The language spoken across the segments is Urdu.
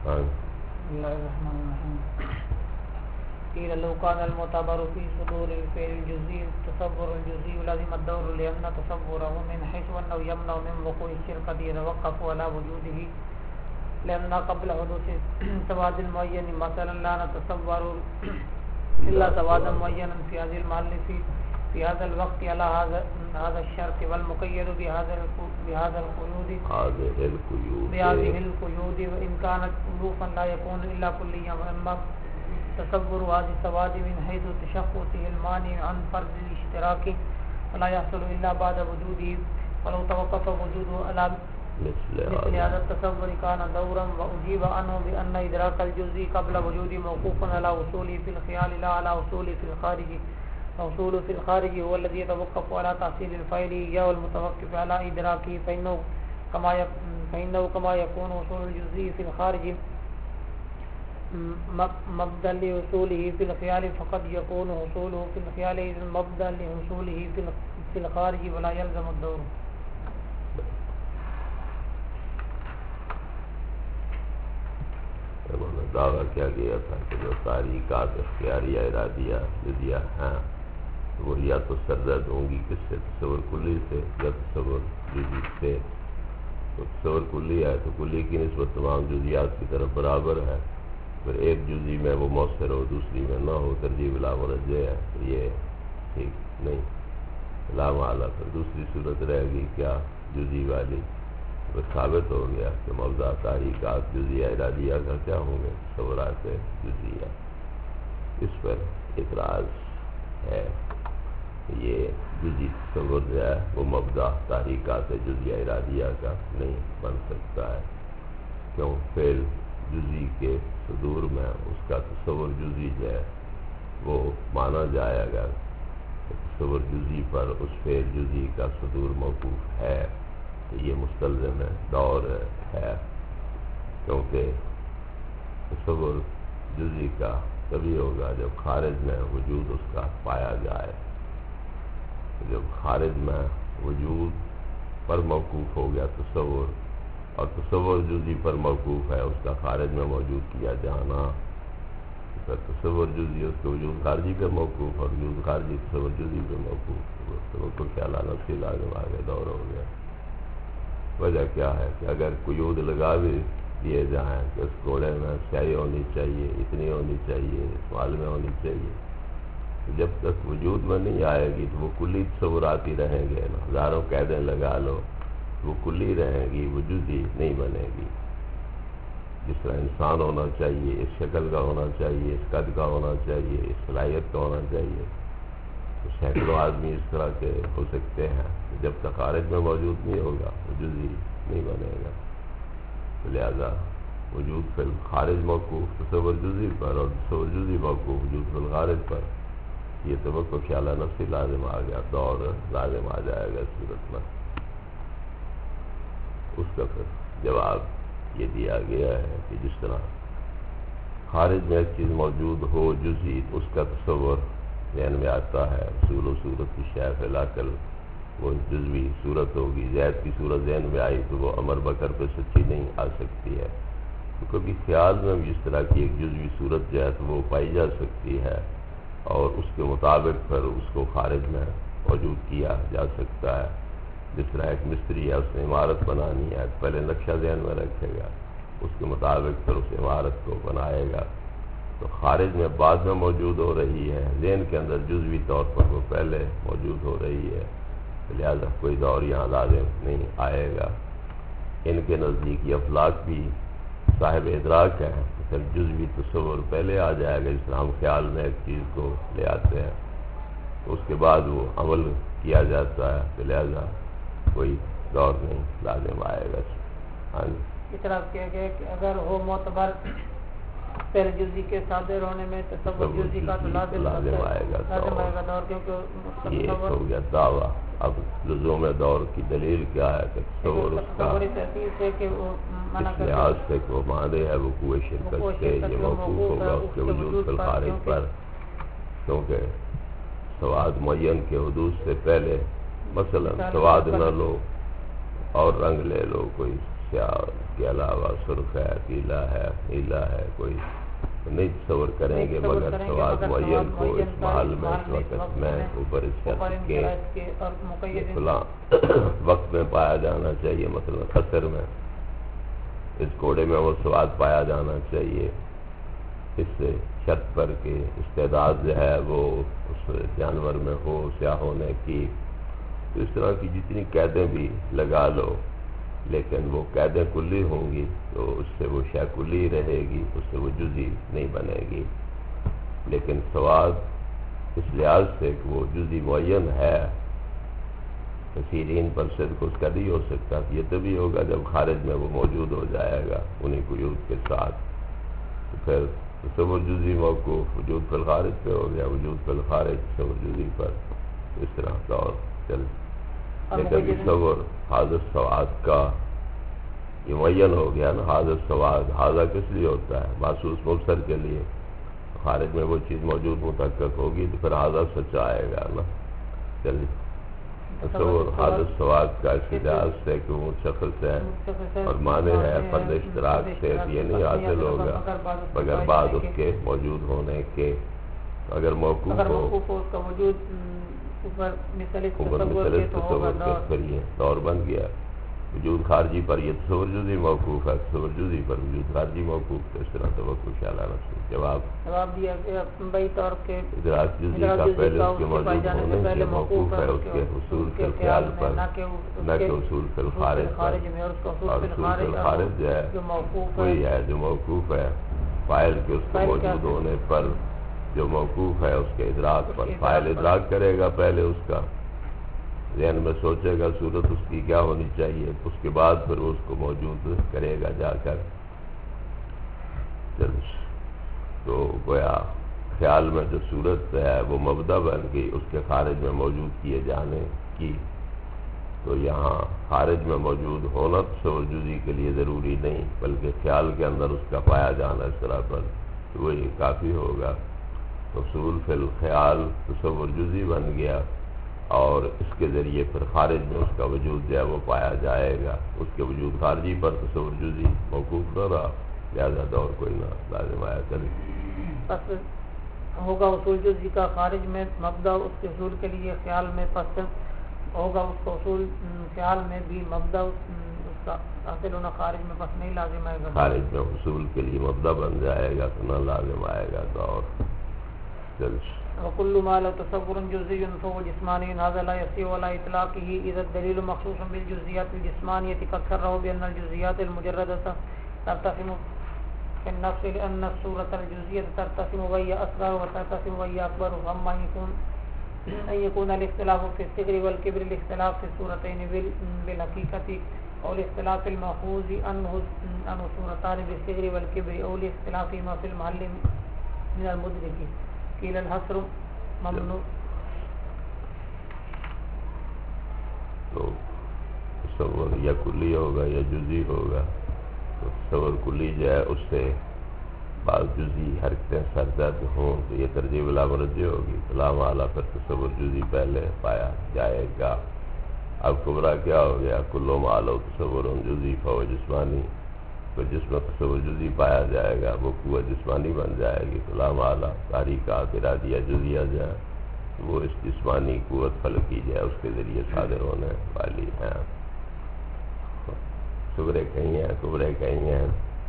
ہاں بسم اللہ الرحمن الرحیم قیل لو كان المعتبر في صدور الفعل الجزئي تصور الجزئي لازم الدور لأن تصوره من حيث أنه يمنع من وقوع الشركة يتوقف على وجوده لأن قبل حدوث سواد معين مثلا لا نتصور إلا سوادا معينا في هذه المحل في هذا الوقت على هذا الشرط والمقيد بهذا القيود وإن كانت ألوفا لا يكون إلا كليا وإما تصور هذه السواد من حيث تشخصه المانع عن فرض الاشتراك فلا يحصل إلا بعد وجوده ولو توقف وجوده على مثل هذا التصور كان دورا وأجيب عنه بأن إدراك الجزء قبل وجود موقوف على وصوله في الخيال لا على وصوله في الخارج وصوله في الخارج هو الذي يتوقف على تحصيل الفاعل إياه والمتوقف على إدراكه فإنه كما يكون وصول الجزء في الخارج مبدأ لحصوله في الخيال فقد يكون حصوله في الخيال مبدأ لحصوله في الخارج ولا يلزم الدور. دعویٰ کیا گیا تھا کہ جو تحریکات اختیاریہ ارادیہ جزیہ ہیں وہ یا تو سرزد ہوں گی کس سے تصور کلی سے یا تصور جزی سے. تو تصور کلی ہے تو کلی کی نسبت تمام جزیات کی طرف برابر ہے. پھر ایک جزی میں وہ مؤثر ہو دوسری میں نہ ہو ترجیح لا مرجع ہے تو یہ ٹھیک نہیں. لا معالی پھر دوسری صورت رہے گی کیا جزی والی. پھر ثابت ہو گیا کہ موضوع تحریکات جزیہ ارادیہ کا کیا ہوں گے تصورات جزیہ. اس پر اعتراض ہے یہ جزی تصور جو ہے وہ مبدا تحریکات جزیہ ارادیہ کا نہیں بن سکتا ہے. کیوں؟ فعل جزی کے صدور میں اس کا تصور جزی جو ہے وہ مانا جائے گا کہ تصور جزی پر اس فعل جزی کا صدور موقوف ہے تو یہ مستلزم ہے دور ہے. کیونکہ تصور جزی کا تبھی ہوگا جب خارج میں وجود اس کا پایا جائے. جب خارج میں وجود پر موقوف ہو گیا تصور اور تصور جزی پر موقوف ہے اس کا خارج میں موجود کیا جانا پھر تصور جزی اس کے وجود خارجی پر موقوف اور وجود خارجی تصور جزی پر موقوف تو خیال نفسی لازم آگے دور ہو گیا. وجہ کیا ہے کہ اگر قیود لگا بھی دیے جائیں کہ اس گھوڑے میں سیاہی ہونی چاہیے اتنی ہونی چاہیے اسمال میں ہونی چاہیے جب تک وجود میں نہیں آئے گی تو وہ کلی تصورات ہی رہیں گے. ہزاروں قیدیں لگا لو وہ کلی رہیں گی وہ جزی نہیں بنے گی. جس طرح انسان ہونا چاہیے اس شکل کا ہونا چاہیے اس قد کا ہونا چاہیے اس صلاحیت کا ہونا چاہیے تو سینکڑوں آدمی اس طرح کے ہو سکتے ہیں. جب تک خارج میں موجود نہیں ہوگا وہ جزی نہیں بنے گا. لہذا وجود فی الخارج موقوف تصور جزی پر اور تصور جزی موقوف وجود فی الخارج پر یہ توقع خیال نفسی لازم آ گیا دور لازم آ جائے گا. اس صورت میں اس کا پھر جواب یہ دیا گیا ہے کہ جس طرح خارج میں ایک چیز موجود ہو جزی اس کا تصور ذہن میں آتا ہے. اصول و صورت کی شے فی العقل وہ جزوی صورت ہوگی. زید کی صورت ذہن میں آئی تو وہ امر بکر پہ سچی نہیں آ سکتی ہے کیونکہ خیال میں بھی اس طرح کی ایک جزوی صورت جو ہے تو وہ پائی جا سکتی ہے اور اس کے مطابق پھر اس کو خارج میں موجود کیا جا سکتا ہے. جس طرح ایک مستری ہے اس نے عمارت بنانی ہے پہلے نقشہ ذہن میں رکھے گا اس کے مطابق پھر اس عمارت کو بنائے گا تو خارج میں بعد میں موجود ہو رہی ہے ذہن کے اندر جزوی طور پر وہ پہلے موجود ہو رہی ہے. لہذا کوئی دور یہاں لازم نہیں آئے گا. ان کے نزدیک یہ افلاک بھی صاحب ادراک ہے پھر جزوی تصور پہلے آ جائے گا. جس طرح ہم خیال میں ایک چیز کو لے آتے ہیں تو اس کے بعد وہ عمل کیا جاتا ہے تو لہذا کوئی دور نہیں لازم آئے گا. ہاں جی اس طرح کیا گیا کہ اگر ہو معتبر پہلے جزی کے صادر ہونے میں تصور جزی کا تو لازم آئے گا دور کیونکہ یہ ہو گیا دعویٰ. اب لزوم دور کی دلیل کیا ہے کہ تصور اس کا اس لحاظ سے وہ مانے ہے وقوع شرکت سے یہ موقوف ہوگا اس کے وجود فی الخارج پر کیونکہ سواد معین کے حدوث سے پہلے مثلا سواد نہ لو اور رنگ لے لو کوئی سیاہ کے علاوہ سرخ ہے، پیلا ہے، نیلا ہے، کوئی نہیں تصور کریں گے مگر سواد معین کو اس محل میں، اس وقت میں، اوپر اس شرط کے فلاں وقت میں پایا جانا چاہیے، مثلا عصر میں اس گھوڑے میں وہ سواد پایا جانا چاہیے، اس شرط پر کہ استعداد جو ہے وہ اس جانور میں ہو سیاہ ہونے کی. تو اس طرح کی جتنی قیدیں بھی لگا لو، لیکن وہ قیدیں کلی ہوں گی تو اس سے وہ شے کلی رہے گی، اس سے وہ جزئی نہیں بنے گی. لیکن سواد اس لحاظ سے کہ وہ جزئی معین ہے، کثیرین پر صدق اس کا نہیں ہو سکتا. یہ تبھی ہوگا جب خارج میں وہ موجود ہو جائے گا انہیں قیود کے ساتھ. تو پھر تصور جزئی موقوف وجود فی الخارج پہ ہو گیا، وجود فی الخارج تصور جزئی پر. اس طرح کا اور چل. لیکن تصور حاضر سواد کا یہ معین ہو گیا نا. حاضر سواد حاضر کس لیے ہوتا ہے؟ محسوس مبصر کے لیے. خارج میں وہ چیز موجود متحقق ہوگی تو پھر حاضر سچا آئے گا نا. چلیے تصور حاضر سواد کا اس لحاظ سے کہ وہ شخص ہے اور معنی ہے فرد اشتراک سے یہ نہیں حاصل ہوگا مگر بعد اس کے موجود ہونے کے. اگر موقوف ہو اس کا وجود اوپر مثل تصور کے پھر یہ دور بن گیا. وجود خارجی پر یہ تصور جزئی موقوف ہے، تصور جزئی پر وجود خارجی موقوف. تو اس طرح توقع خیال آنا چاہیے. جواب دیا بئی طور کے ادراک جزئی کا پہلے اس کے موجود ہونے سے موقوف ہے اس کے حصول کے خیال پر، نہ کہ حصول فی الخارج پر. اور حصول فی الخارج جو ہے وہی ہے جو موقوف ہے فاعل کے اس کے موجود ہونے پر، جو موقوف ہے اس کے ادراک پر. فاعل ادراک کرے گا پہلے اس کا، ذہن میں سوچے گا صورت اس کی کیا ہونی چاہیے، اس کے بعد پھر اس کو موجود کرے گا جا کر. تو گویا خیال میں جو صورت ہے وہ مبدا بن گئی اس کے خارج میں موجود کیے جانے کی. تو یہاں خارج میں موجود ہونا تصور جزئی کے لیے ضروری نہیں، بلکہ خیال کے اندر اس کا پایا جانا اس طرح پر تو وہی کافی ہوگا. حصول فی الخیال تصور جزئی بن گیا اور اس کے ذریعے پھر خارج میں اس کا وجود جو ہے وہ پایا جائے گا. اس کے وجود خارجی پر تصور جزئی موقوف نہ رہا، لہذا دور کوئی نہ لازم آیا. چلے پس ہوگا اصول جزئی کا خارج میں مبدا اس کے حصول کے لیے خیال میں، پس ہوگا اس کو اصول خیال میں بھی مبدا اس کا حاصل ہونا خارج میں، پس نہیں لازم آئے گا. خارج میں حصول کے لیے مبدا بن جائے گا تو نہ لازم آئے گا دور. چل وكل ما له تصور جزئي فهو جسماني، هذا لا يصير ولا اطلاقه اذا الدليل مخصوص بالجزئيات الجسمانيه فسره بان الجزئيات المجرده ترتسم في النفس لان الصوره الجزئيه ترتسم وهي اصغر وترتسم وهي اكبر. واما ان يكون الاختلاف في الصغر والكبر الاختلاف في الصورتين بالحقيقه او الاختلاف المأخوذ عنه صورتان بالصغر والكبر او الاختلاف ما في المحل من المدرك قیل الحصر ممنوع. تو تصور یا کلی ہوگا یا جزئی ہوگا. تو تصور کلی جو ہے اس سے بعض جزئی حرکتیں سرزد ہوں تو یہ ترجیح لا مرجع ہوگی. سلام اعلیٰ پر تصور جزئی پہلے پایا جائے گا. اب کبرا کیا ہو گیا؟ کلو معلو تصور جزئی فہو جسمانی. تو جس میں تصور جزئی پایا جائے گا وہ قوت جسمانی بن جائے گی. سلام اعلیٰ تاریخات ارادیہ جزیہ جو ہے وہ اس جسمانی قوت فلکی جو ہے اس کے ذریعے صادر ہونے والی ہیں. صبرے کہیں ہیں، کبرے کہیں ہیں.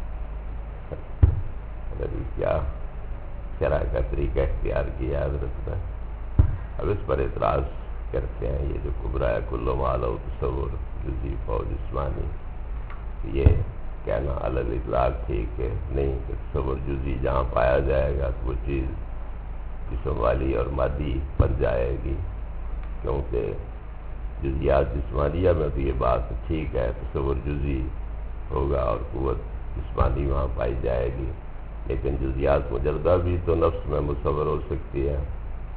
کیا شرح کا طریقہ اختیار کیا حضرت نے. اب اس پر اعتراض کرتے ہیں یہ جو کبرا ہے کلو معلو تصور جزئی فہو جسمانی، یہ کہنا علی الاطلاق ٹھیک ہے نہیں کہ تصور جزئی جہاں پایا جائے گا تو وہ چیز جسم والی اور مادی بن جائے گی. کیونکہ جزیات جسمانیہ میں تو یہ بات ٹھیک ہے تصور جزئی ہوگا اور قوت جسمانی وہاں پائی جائے گی. لیکن جزیات مجردہ بھی تو نفس میں متصور ہو سکتی ہے،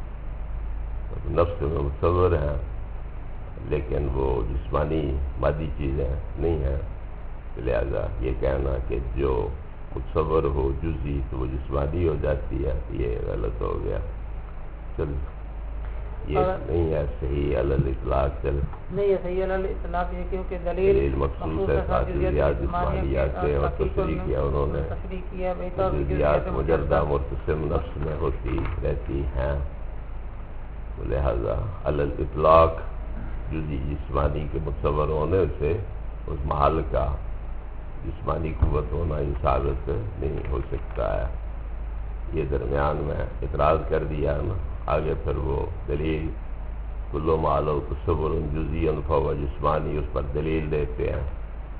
نفس میں متصور ہیں لیکن وہ جسمانی مادی چیزیں نہیں ہیں. لہذا یہ کہنا کہ جو متصور ہو جزئی تو وہ جسمانی ہو جاتی ہے یہ غلط ہو گیا. چل یہ نہیں ہے صحیح الاطلاق چل نہیں یہ صحیح الاطلاق ہے کیونکہ دلیل مخصوص ہے جزیات جسمانیات سے اور تشریح کیا انہوں نے جزیات مجردہ مرتسم نفس میں ہوتی رہتی ہیں، لہذا الاطلاق جزی جسمانی کے متصور ہونے سے اس محل کا جسمانی قوت ہونا ہی ثابت نہیں ہو سکتا ہے۔ یہ درمیان میں اعتراض کر دیا نا، آگے پھر وہ دلیل کلو معلو تصور جزی فہو جسمانی اس پر دلیل دیتے ہیں۔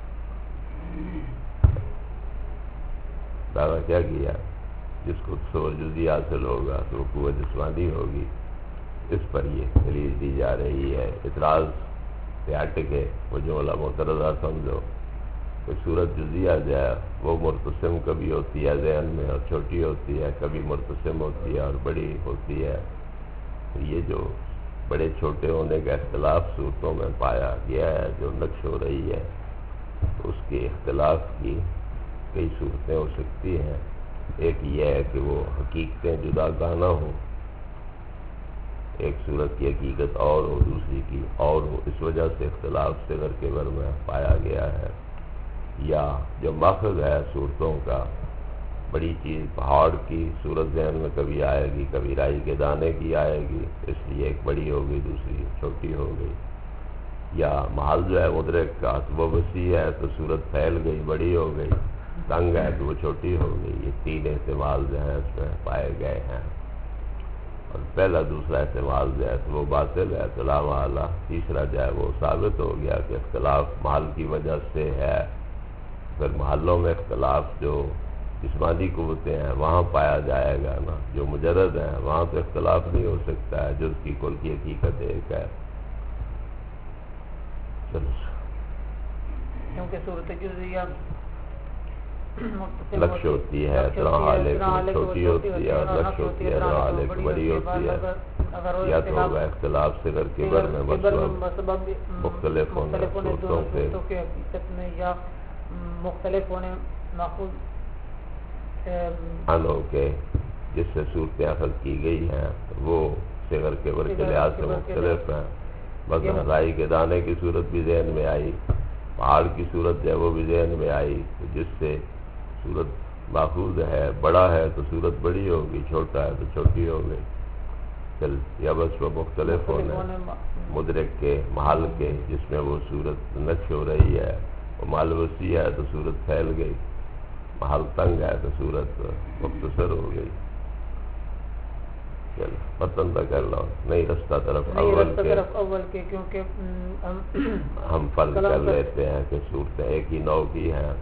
دعویٰ کیا کیا؟ جس کو تصور جزی حاصل ہوگا تو وہ قوت جسمانی ہوگی، اس پر یہ دلیل دی جا رہی ہے۔ اعتراض سے ہٹ کے وہ جملہ معترضہ سمجھو، کوئی صورت جزی آ جائے وہ مرتسم کبھی ہوتی ہے ذہن میں اور چھوٹی ہوتی ہے، کبھی مرتسم ہوتی ہے اور بڑی ہوتی ہے، تو یہ جو بڑے چھوٹے ہونے کا اختلاف صورتوں میں پایا گیا ہے جو نقش ہو رہی ہے، اس کے اختلاف کی کئی صورتیں ہو سکتی ہیں۔ ایک یہ ہے کہ وہ حقیقتیں جدا گانا ہوں، ایک صورت کی حقیقت اور ہو دوسری کی اور ہو، اس وجہ سے اختلاف صغر کبر میں پایا گیا ہے۔ یا جو ماخذ ہے صورتوں کا، بڑی چیز پہاڑ کی صورت ذہن میں کبھی آئے گی، کبھی رائی کے دانے کی آئے گی، اس لیے ایک بڑی ہو گئی دوسری چھوٹی ہو گئی۔ یا محل جو ہے مدرک کا تو وہ وسیع ہے تو صورت پھیل گئی بڑی ہو گئی، تنگ ہے تو وہ چھوٹی ہو گئی۔ یہ تین احتمال جو ہیں اس میں پائے گئے ہیں، اور پہلا دوسرا احتمال جو ہے تو وہ باطل ہے تو لا محالہ، تیسرا جو ہے وہ ثابت ہو گیا کہ اختلاف محل کی وجہ سے ہے۔ پھر محلوں میں اختلاف جو جسمانی قوتیں ہیں وہاں پایا جائے گا نا، جو مجرد ہیں وہاں تو اختلاف نہیں ہو سکتا ہے، جز کی کل کی حقیقت ایک ہے۔ چلو کیونکہ صورت جزیہ لکش ہوتی ہے ترحال چھوٹی ہوتی ہے اور لکش ہوتی ہے ترحال بڑی ہوتی ہے، یا تو ہوگا اختلاف صغر کبر میں مختلف ہونے صورتوں کے حقیقت میں، یا مختلف ہونے ماخوذ ہو کے جس سے صورتیں اخذ کی گئی ہیں وہ صغر کبر کے لحاظ سے مختلف ہیں۔ مثلا رائی کے دانے کی صورت بھی ذہن میں آئی، پہاڑ کی صورت جو ہے وہ بھی ذہن میں آئی، جس سے صورت ماخوذ ہے بڑا ہے تو صورت بڑی ہوگی، چھوٹا ہے تو چھوٹی ہو گئی۔ چل یا بس وہ مختلف ہونے مدرک کے محل کے جس میں وہ صورت نقش ہو رہی ہے، وہ محل وسیع ہے تو صورت پھیل گئی، محل تنگ ہے تو صورت مختصر ہو گئی۔ چل متن تک کر لو، نہیں رستہ طرف اول کے کیونکہ ہم فرض کر لیتے ہیں کہ صورتیں ایک ہی نوع کی ہیں،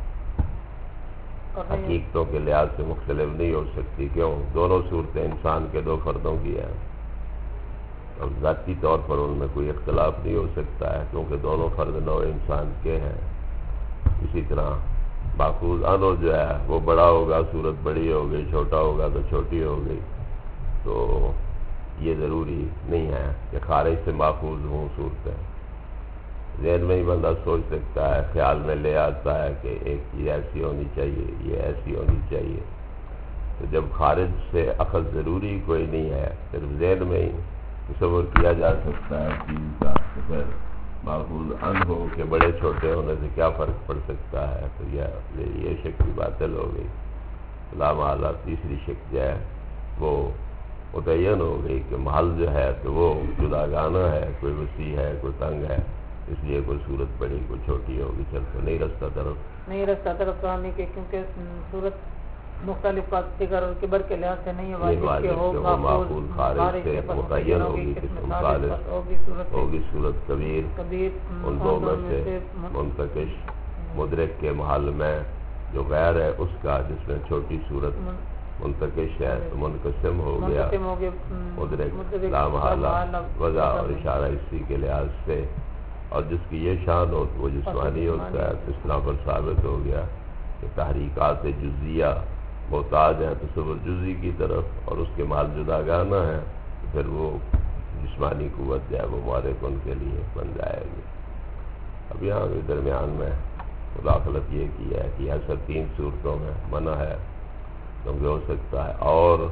حقیقتوں کے لحاظ سے مختلف نہیں ہو سکتی۔ کیوں؟ دونوں صورتیں انسان کے دو فردوں کی ہیں، اور ذاتی طور پر ان میں کوئی اختلاف نہیں ہو سکتا ہے کیونکہ دونوں فرد نوع انسان کے ہیں۔ اسی طرح ماخوذ انو جو ہے وہ بڑا ہوگا صورت بڑی ہو گئی، چھوٹا ہوگا تو چھوٹی ہو گئی، تو یہ ضروری نہیں ہے کہ خارج سے ماخوذ ہوں صورتیں۔ ذہن میں ہی بندہ سوچ سکتا ہے، خیال میں لے آتا ہے کہ ایک چیز ایسی ہونی چاہیے، یہ ایسی ہونی چاہیے، تو جب خارج سے اخذ ضروری کوئی نہیں ہے، صرف ذہن میں ہی تصور کیا جا سکتا ہے چیز کا، تو پھر ماخوذ ان ہو کہ بڑے چھوٹے ہونے سے کیا فرق پڑ سکتا ہے، تو یہ شک بھی باطل ہو گئی۔ لا محالہ تیسری شک جو ہے وہ متعین ہو گئی کہ محل جو ہے تو وہ جداگانہ ہے، کوئی وسیع ہے کوئی تنگ ہے، اس لیے کوئی صورت بڑی کوئی چھوٹی ہوگی۔ چل تو نہیں رستہ طرف کہانی کے کیونکہ صورت مختلف صغر اور کبر کے لحاظ سے نہیں واجب کہ ہو معقول خارج سے متعین ہوگی، قسم خالص ہوگی صورت کبیر، ان دو میں سے منتقش مدرک کے محل میں جو غیر ہے اس کا، جس میں چھوٹی صورت منتقش ہے تو منقسم ہو گیا مدرک لا محالہ وضع اور اشارہ اسی کے لحاظ سے، اور جس کی یہ شان ہو تو وہ جسمانی ہوتا ہے، تو اس طرح پر ثابت ہو گیا کہ تحریکات جزیہ محتاج ہیں تصور جزی کی طرف، اور اس کے محل جداگانہ ہیں، پھر وہ جسمانی قوت جو ہے وہ محرک ان کے لیے بن جائے گی۔ اب یہاں کے درمیان میں مداخلت یہ کی ہے کہ ایسا تین صورتوں میں منع ہے، کیونکہ ہو سکتا ہے اور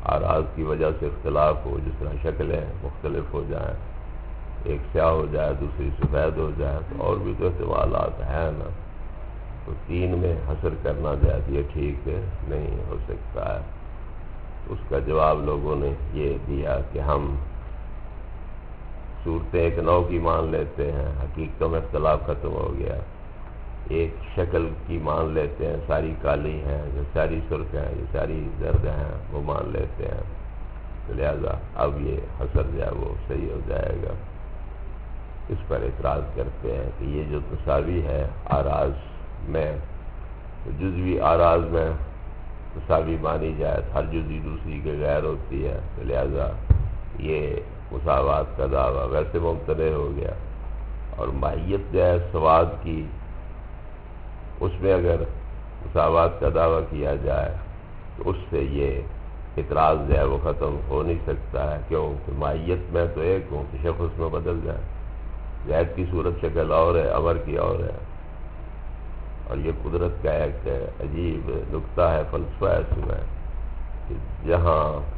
آراز کی وجہ سے اختلاف ہو، جس طرح شکلیں مختلف ہو جائیں، ایک سیاہ ہو جائے دوسری سفید ہو جائے، تو اور بھی تو احتمالات ہیں نا، تو تین میں حصر کرنا جائے یہ ٹھیک نہیں ہو سکتا ہے۔ اس کا جواب لوگوں نے یہ دیا کہ ہم صورتیں ایک نوع کی مان لیتے ہیں، حقیقتوں میں اختلاف ختم ہو گیا، ایک شکل کی مان لیتے ہیں، ساری کالی ہیں، یہ ساری سرخ ہیں، یہ ساری زرد ہیں، وہ مان لیتے ہیں، تو لہذا اب یہ حصر جو ہے وہ صحیح ہو جائے گا۔ اس پر اعتراض کرتے ہیں کہ یہ جو تساوی ہے آراز میں، جزوی آراز میں تساوی مانی جائے، ہر جزوی دوسری کے غیر ہوتی ہے، تو لہذا یہ مساوات کا دعویٰ ویسے ممتنع ہو گیا، اور ماہیت جو ہے سواد کی، اس میں اگر مساوات کا دعویٰ کیا جائے تو اس سے یہ اعتراض جو ہے وہ ختم ہو نہیں سکتا ہے، کیونکہ ماہیت میں تو ایک ہوں، تشخص میں بدل جائے، زید کی صورت شکل اور ہے، امر کی اور ہے، اور یہ قدرت کا ایک عجیب نکتہ ہے، فلسفہ ہے اس میں، کہ جہاں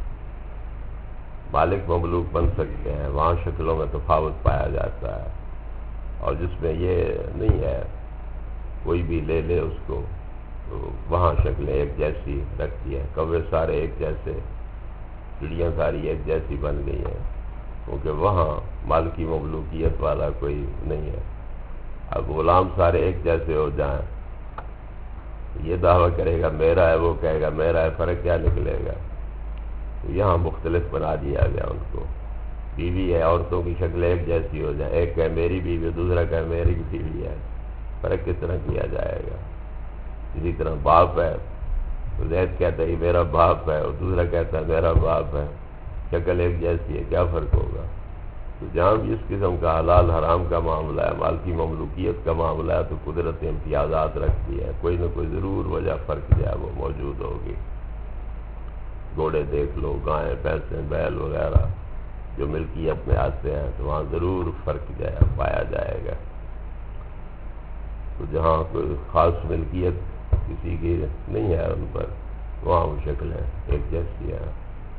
مالک مملوک بن سکتے ہیں وہاں شکلوں میں تفاوت پایا جاتا ہے، اور جس میں یہ نہیں ہے، کوئی بھی لے لے اس کو، تو وہاں شکلیں ایک جیسی رکھتی ہیں، کوے سارے ایک جیسے، چڑیاں ساری ایک جیسی بن گئی ہیں، کیونکہ وہاں مالکی مملوکیت والا کوئی نہیں ہے۔ اب غلام سارے ایک جیسے ہو جائیں، یہ دعویٰ کرے گا میرا ہے، وہ کہے گا میرا ہے، فرق کیا نکلے گا؟ تو یہاں مختلف بنا دیا گیا ان کو، بیوی ہے، عورتوں کی شکلیں ایک جیسی ہو جائیں، ایک کہے میری بیوی، دوسرا کہے میری بیوی ہے، فرق کس طرح کیا جائے گا؟ اسی طرح باپ ہے، تو زید کہتا ہے یہ میرا باپ ہے، اور دوسرا کہتا ہے میرا باپ ہے، شکل ایک جیسی ہے، کیا فرق ہوگا؟ تو جہاں بھی اس قسم کا حلال حرام کا معاملہ ہے، مالکی مملوکیت کا معاملہ ہے، تو قدرت امتیازات رکھتی ہے، کوئی نہ کوئی ضرور وجہ فرق جو ہے وہ موجود ہوگی۔ گھوڑے دیکھ لو، گائیں، بھینسیں، بیل وغیرہ جو ملکیت میں آتے ہیں، تو وہاں ضرور فرق جو ہے پایا جائے گا۔ تو جہاں کوئی خاص ملکیت کسی کی نہیں ہے ان پر، وہاں وہ شکلیں ایک جیسی ہیں۔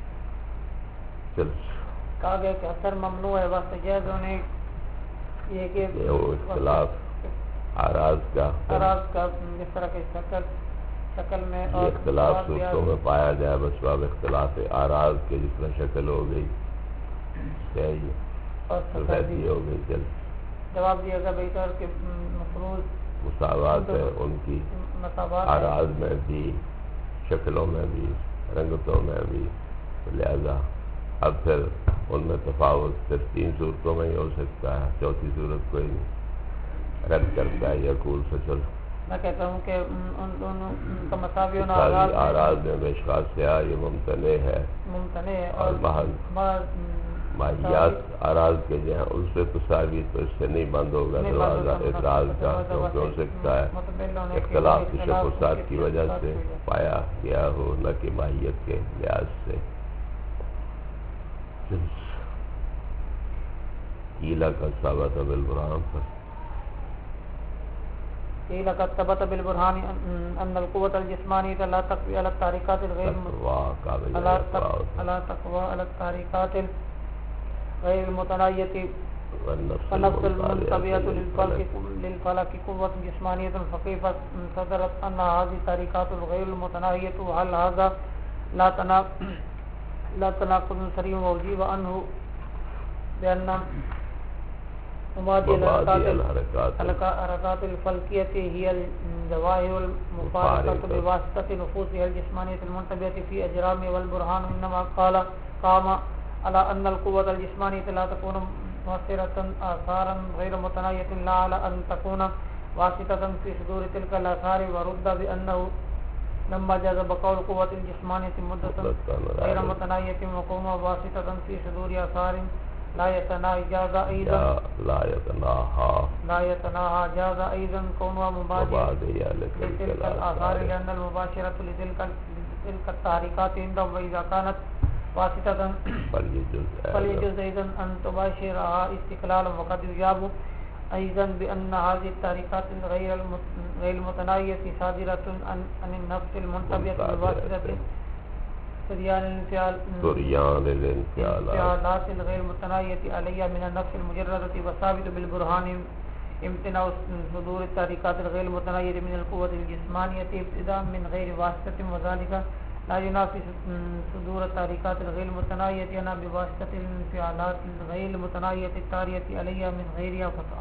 کہا گیا کہ اثر ممنوع ہے، وقت جائز ہونے یہ کہ وہ اختلاف آراز کا جس طرح کے شکل میں یہ اور اختلاف صورتوں میں پایا جائے، بس باب اختلاف آراز کے، جس طرح شکل ہو گئی سیاہی اور سفیدی ہو گئی، چل جواب دیا گیا بہتر کہ مفروض مساوات ہے ان کی آراز میں بھی، شکلوں میں بھی، رنگتوں میں بھی، لہذا اب پھر ان میں تفاوت صرف تین صورتوں میں ہی ہو سکتا ہے، چوتھی صورت کوئی رد کرتا ہے یا قول سے چل۔ میں کہتا ہوں کہ ان دونوں کا مساوی آراز میں مشکات سیاہ یہ ممتنع ہے، اور محض ماہیات آراز کے جو ہیں اس سے تساوی، تو اس سے نہیں بند ہوگا دروازہ اعتراض کا، کیونکہ ہو سکتا ہے اختلاف تشخصات کی وجہ سے پایا گیا ہو، نہ کہ ماہیت کے لحاظ سے۔ قیل قد ثبت بالبرہان، قیل قد ثبت بالبرہان ان القوة الجسمانية لا تقوى على التحريكات الغير المتناهية والنفس المنطبقة للفلك قوة جسمانية، فكيف صدرت أن هذه التحريكات الغير المتناهية، وهل هذا لا تناقض صريح وأجيب عنه بأن مبادئ الحركات الفلكية هي الظواهر المفارقة بواسطة نفوسها الجسمانية المنطبقة في أجرامها، والبرهان إنما قام على أن القوة الجسمانية لا تكون مؤثرة آثارا غير متناهية، لا على أن تكون واسطة في صدور تلك الآثار، ورد بأنه لما جاز بقاء القوة الجسمانية مدة غير متناهية وكونها واسطة في صدور آثار لا يتناهى جاز أيضا كونها مبادئة لتلك الآثار، لأن المباشرة لتلك التحريكات عندهم، وإذا كانت واسطة فليجوز أيضا أن تباشرها استقلالا، وقد يجاب أيضا بأن هذه التحريكات غير المتناهية صادرة عن النفس المنطبقة بواسطة سریان الانفعالات الغیر متناہیۃ علیہ من النفس المجردۃ وثابت بالبرہان امتناع صدور التحریکات الغیر متناہیۃ من القوۃ الجسمانیۃ ابتداء من غیر واسطۃ وذلك لا ينافي صدور التحریکات الغیر متناہیۃ انا بواسطۃ الانفعالات الغیر متناہیۃ الطاریۃ علیہ من غیرها قطعا.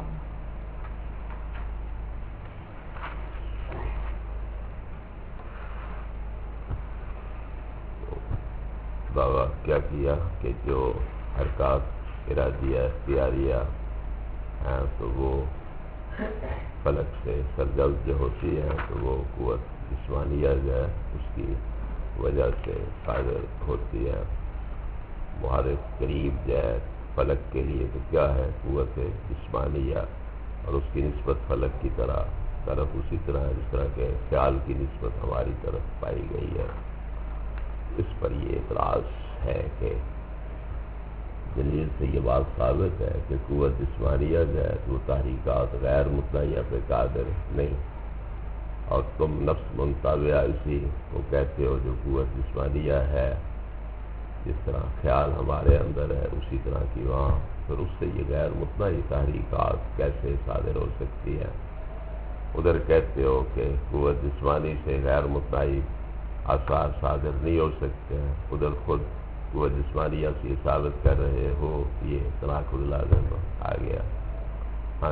دعویٰ کیا کیا کہ جو حرکات ارادیہ اختیاریہ ہیں تو وہ فلک سے سرگرم جو ہوتی ہیں تو وہ قوت جسمانیہ جو ہے اس کی وجہ سے صادر ہوتی ہے. محرک قریب جو ہے فلک کے لیے تو کیا ہے قوت جسمانیہ اور اس کی نسبت فلک کی طرف اسی طرح جس طرح کہ خیال کی نسبت ہماری طرف پائی گئی ہے. اس پر یہ اعتراض ہے کہ دلیل سے یہ بات ثابت ہے کہ قوت جسمانیہ جو ہے وہ تحریکات غیر متناہیہ پہ قادر نہیں اور تم نفس منطبعہ اسی کو کہتے ہو جو قوت جسمانیہ ہے جس طرح خیال ہمارے اندر ہے اسی طرح کی وہاں پھر اس سے یہ غیر متناہی تحریکات کیسے صادر ہو سکتی ہے. ادھر کہتے ہو کہ قوت جسمانی سے غیر متناہی آثار صادر نہیں ہو سکتے ہیں ادھر خود قوت جسمانیہ سے ثابت کر رہے ہو یہ تناقض لازم آ گیا. ہاں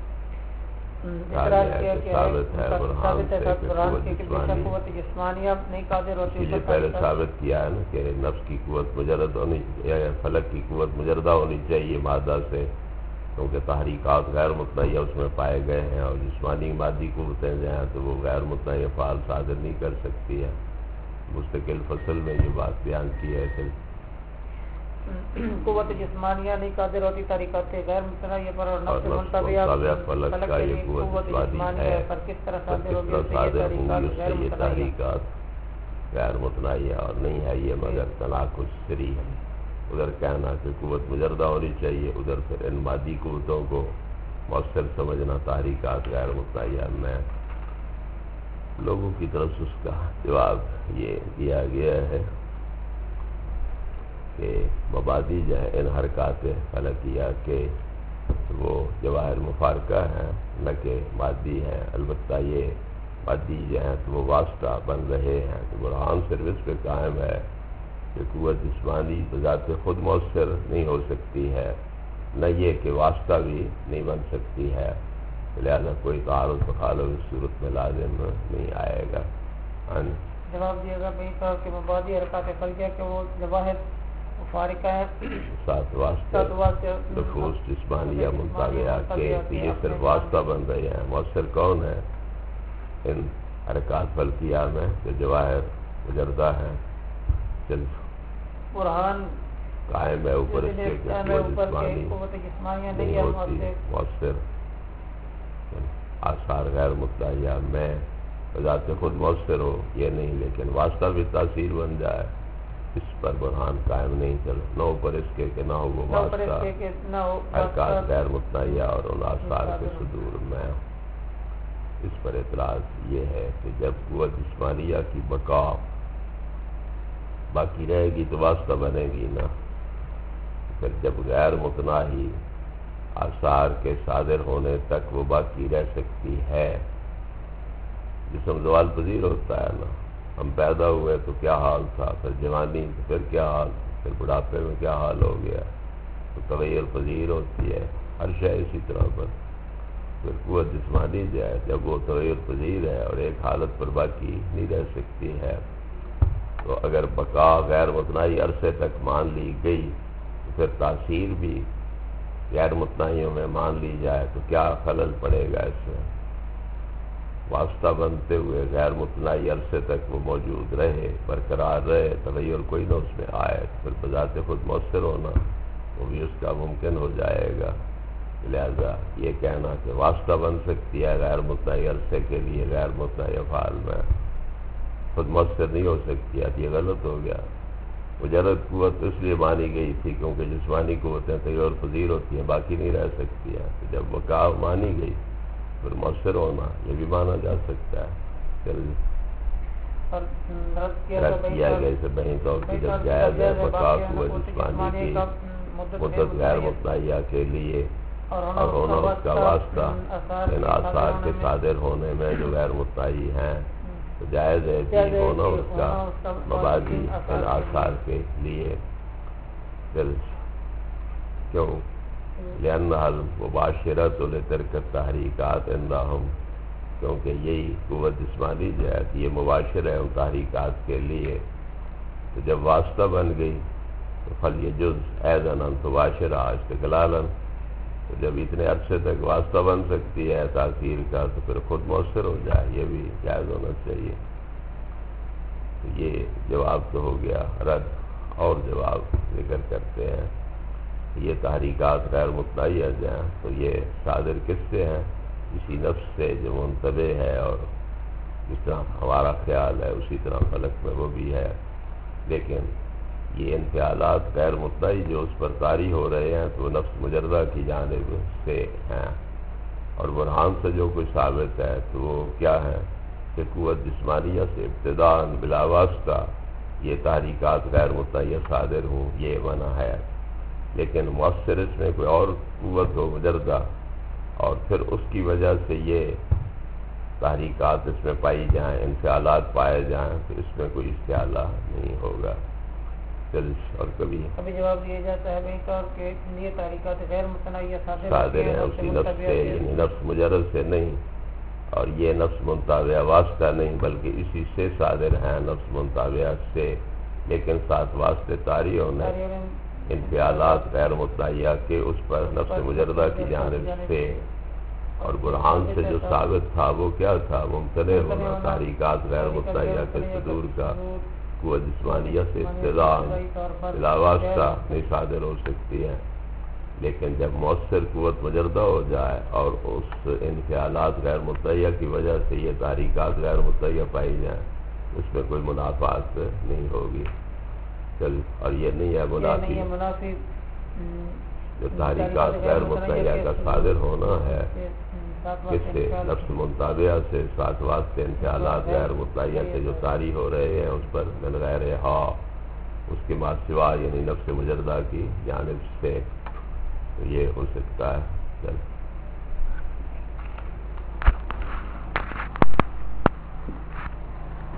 ثابت ہے برہان سے قوت جسمانیہ نہیں قادر ہوتی. یہ پہلے ثابت کیا ہے نا کہ نفس کی قوت مجرد ہونی یا فلک کی قوت مجردہ ہونی چاہیے مادہ سے کیونکہ تحریکات غیر متناہیہ اس میں پائے گئے ہیں اور جسمانی مادی قوتیں جو ہیں تو وہ غیر متناہیہ افعال صادر نہیں کر سکتی ہے. مستقل فصل میں یہ بات بیان کی ہے کہ قوت جسمانیہ نہیں قادر ہوتی تحریکات غیر متناہیہ پر اور نفس منطبعہ فلک کا یہ قوت جسمانی ہے پر کس طرح کس طرح صادر ہوں گی اس سے یہ تحریکات غیر متناہیہ اور نہیں ہے یہ مگر تناقض سری ہے. ادھر کہنا کہ قوت مجردہ ہونی چاہیے ادھر پھر ان مادی قوتوں کو مؤثر سمجھنا تحریکات غیر متناہیہ میں لوگوں کی طرف سے اس کا جواب یہ دیا گیا ہے کہ مبادی جو ہے ان حرکات فلکیہ کے وہ جواہر مفارقہ ہیں نہ کہ مادی ہیں. البتہ یہ مادی جو ہیں تو وہ واسطہ بن رہے ہیں تو برہان صرف اس پہ قائم ہے کہ قوت جسمانی بذات خود مؤثر نہیں ہو سکتی ہے نہ یہ کہ واسطہ بھی نہیں بن سکتی ہے لہذا کوئی تعارض تخالف اس صورت میں لازم نہیں آئے گا. جواب دیا گا بھائی صاحب کہ مبادی حرکات فلکیہ کہ وہ جواہر مفارقہ ہے ساتھ واسطے نفوس جسمانیہ منطبعہ کے یہ صرف واسطہ بن رہے ہیں. مؤثر کون ہے ان حرکات فلکیہ میں کہ جواہر مجردہ ہیں صرف برہان قائم ہے اوپر اس کے قوت جسمانیہ نہیں ہوتی مؤثر آثار غیر متناہیہ میں بذات خود مؤثر ہو یہ نہیں لیکن واسطہ بھی تاثیر بن جائے اس پر برہان قائم نہیں چل نہ اوپر اس کے کہ نہ ہو وہ واسطہ حرکات غیر متناہیہ اور ان آثار کے صدور میں. اس پر اعتراض یہ ہے کہ جب قوت جسمانیہ کی بقا باقی رہے گی تو واسطہ بنے گی نا پھر جب غیر متناہی آثار کے صادر ہونے تک وہ باقی رہ سکتی ہے. جسم زوال پذیر ہوتا ہے نا ہم پیدا ہوئے تو کیا حال تھا پھر جوانی تو پھر کیا حال پھر بڑھاپے میں کیا حال ہو گیا تو تغیر پذیر ہوتی ہے ہر شے اسی طرح پر. پھر قوت جسمانی جو ہے جب وہ تغیر پذیر ہے اور ایک حالت پر باقی نہیں رہ سکتی ہے تو اگر بقا غیر متناہی عرصے تک مان لی گئی تو پھر تاثیر بھی غیر متناہیوں میں مان لی جائے تو کیا خلل پڑے گا اس میں. واسطہ بنتے ہوئے غیر متناہی عرصے تک وہ موجود رہے برقرار رہے تغیر کوئی نہ اس میں آئے پھر بذات خود مؤثر ہونا وہ بھی اس کا ممکن ہو جائے گا. لہذا یہ کہنا کہ واسطہ بن سکتی ہے غیر متناہی عرصے کے لیے غیر متناہی افعال میں خود مؤثر نہیں ہو سکتی ہے یہ غلط ہو گیا. مجرد قوت اس لیے مانی گئی تھی کیونکہ جسمانی قوتیں تغیر پذیر ہوتی ہیں باقی نہیں رہ سکتی ہیں تو جب بقا مانی گئی پھر مؤثر ہونا یہ بھی مانا جا سکتا ہے. اور رد کیا گیا اسے بہین طور پہ جب جائز ہے بقا قوت جسمانی کی مدت غیر متعیہ کے لیے اور ہونا اس کا واسطہ ان آثار کے صادر ہونے میں جو غیر متعی ہیں تو جائز ہے کہ ہونا اس کا مبادی ان آثار کے لیے کیوں لأنها المباشرة لترک التحریکات عندهم کیونکہ یہی قوت جسمانی جو ہے یہ مباشر ہے ان تحریکات کے لیے تو جب واسطہ بن گئی تو فل یہ جز ایضاً ان تباشرہ استقلالا تو جب اتنے عرصے تک واسطہ بن سکتی ہے تاثیر کا تو پھر خود مؤثر ہو جائے یہ بھی جائز ہونا چاہیے. تو یہ جواب تو ہو گیا رد. اور جواب ذکر کرتے ہیں یہ تحریکات غیر متعیہ جائیں تو یہ صادر کس سے ہیں؟ اسی نفس سے جو منتبع ہے اور جس طرح ہمارا خیال ہے اسی طرح فلک میں وہ بھی ہے. لیکن یہ انفعالات غیر متعی جو اس پر طاری ہو رہے ہیں تو وہ نفس مجردہ کی جانب سے ہیں اور برہان سے جو کچھ ثابت ہے تو وہ کیا ہے کہ قوت جسمانیہ سے ابتداءً بلا واسطہ یہ تحریکات غیر متعیہ صادر ہوں یہ منع ہے. لیکن مؤثر اس میں کوئی اور قوت ہو مجردہ اور پھر اس کی وجہ سے یہ تحریکات اس میں پائی جائیں انفعالات پائے جائیں تو اس میں کوئی استعلا نہیں ہوگا. اور کبھی جواب دیا جاتا ہے طور کہ یہ تحریکات غیر متناہیہ صادر ہیں اسی نفس سے یعنی نفس مجرد سے نہیں اور یہ نفس منتابعہ واسطہ نہیں بلکہ اسی سے صادر ہیں نفس منتابعہ سے لیکن ساتھ واسطے طاری ہونے انفعالات غیر متعیہ کے اس پر نفس مجردہ کی جانب سے اور برہان سے جو ثابت تھا وہ کیا تھا ممتنع ہونا تحریکات غیر متعیہ کے صدور کا قوت جسمانیہ سے ابتداءً بلا واسطہ نہیں صادر ہو سکتی ہے. لیکن جب مؤثر قوت مجردہ ہو جائے اور اس انفعالات غیر متعیہ کی وجہ سے یہ تحریکات غیر متعیہ پائی جائیں اس میں کوئی منافات نہیں ہوگی. اور یہ نہیں ہے منافی جو تحریکات غیر متعیہ کا صادر ہونا ہے کس سے نفس منتابعہ سے ساتھ واسطے انفعالات غیر متعیہ کے جو طاری ہو رہے ہیں اس پر من غیر اس کے بعد سوا یعنی نفس مجردہ کی جانب سے تو یہ ہو سکتا ہے.